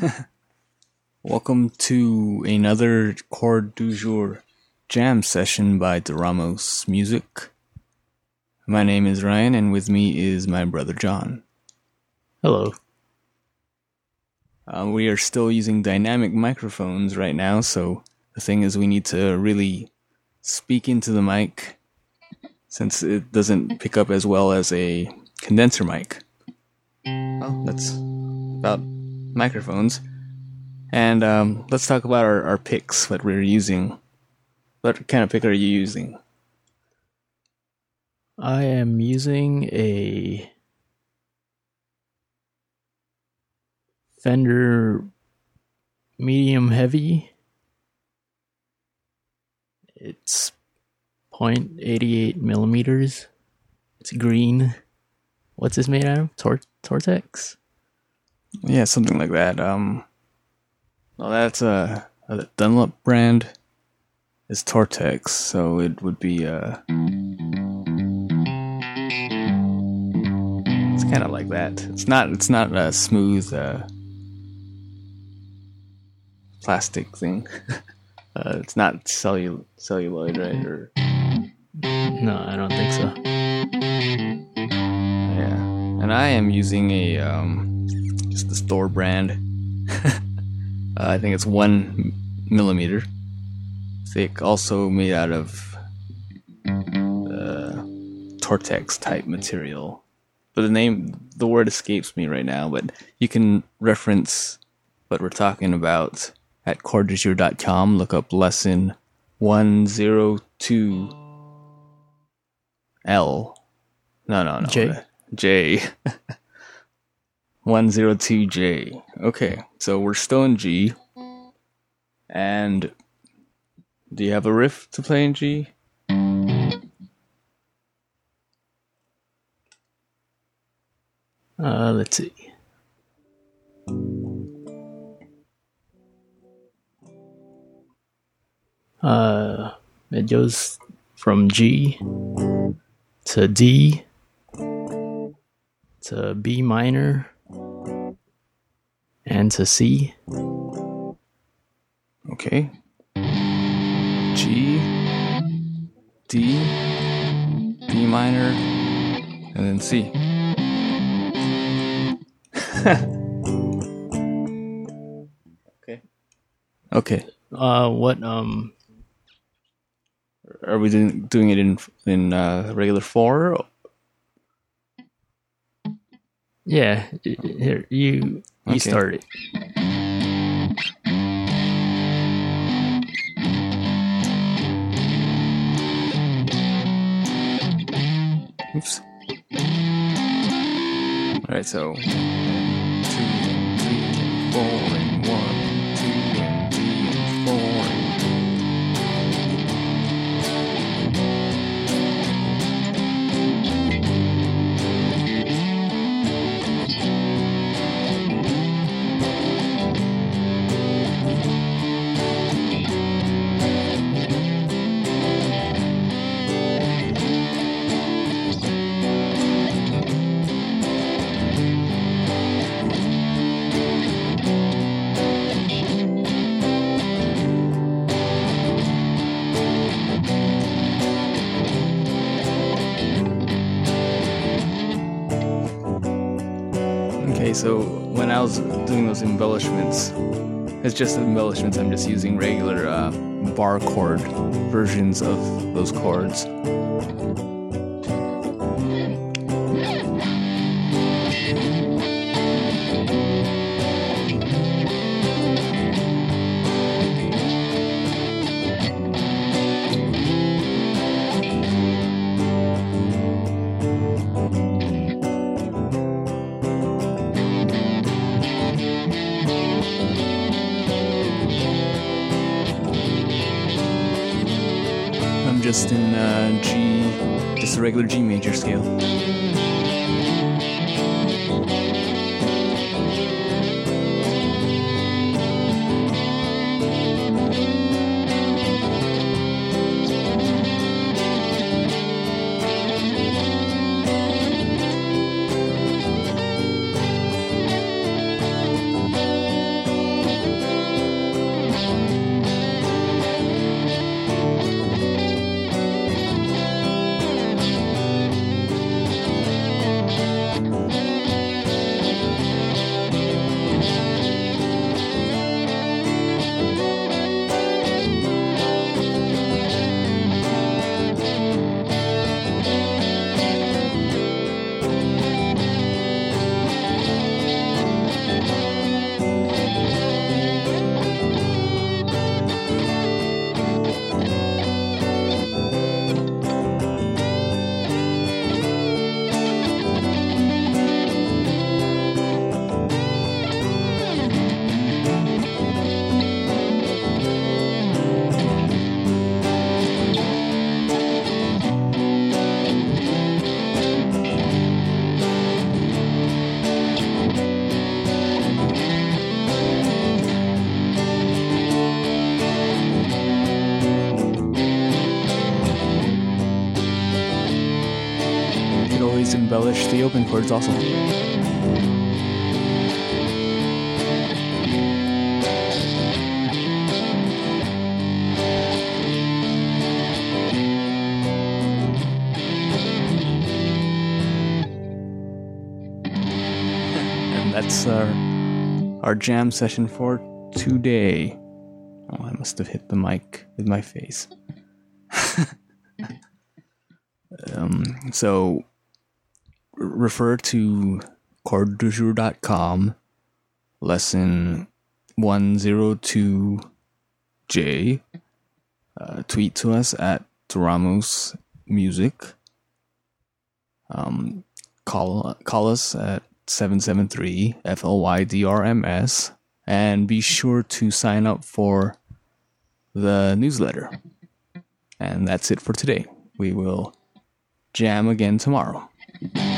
Welcome to another Chord du Jour jam session by Doramos Music. My name is Ryan, and with me is my brother John. Hello. We are still using dynamic microphones right now, so the thing is we need to really speak into the mic since it doesn't pick up as well as a condenser mic. Well, that's about microphones. And let's talk about our picks, what we're using. What kind of pick are you using? I am using a Fender medium heavy. It's 0.88 millimeters. It's green. What's this made out of? Tortex? Yeah, something like that. Well, that's a Dunlop brand. It's Tortex, so it would be it's kind of like that. It's not a smooth plastic thing. It's not celluloid, right? Or No, I don't think so. yeah, and I am using a just the store brand. I think it's 1 millimeter thick, also made out of Tortex type material. But the word escapes me right now, but you can reference what we're talking about at chorddujour.com. Look up lesson 102L. No. J. 102J. Okay, so we're still in G. And do you have a riff to play in G? Let's see. It goes from G to D to B minor and to C. Okay. G, D, B minor, and then C. Okay. What Are we doing it in regular 4? Yeah, here you Okay. start it. Oops. Alright, so 1, 2, 3, 4, and 1, 2, and 3, and 4. Okay, so when I was doing those embellishments, it's just embellishments. I'm just using regular bar chord versions of those chords. I'm just in G, just a regular G major scale. always embellish the open chords also. And that's our jam session for today. Oh, I must have hit the mic with my face. So refer to chorddujour.com, lesson 102J. Tweet to us at Ramos Music. Call us at 773-FLYDRMS, and be sure to sign up for the newsletter. And that's it for today. We will jam again tomorrow.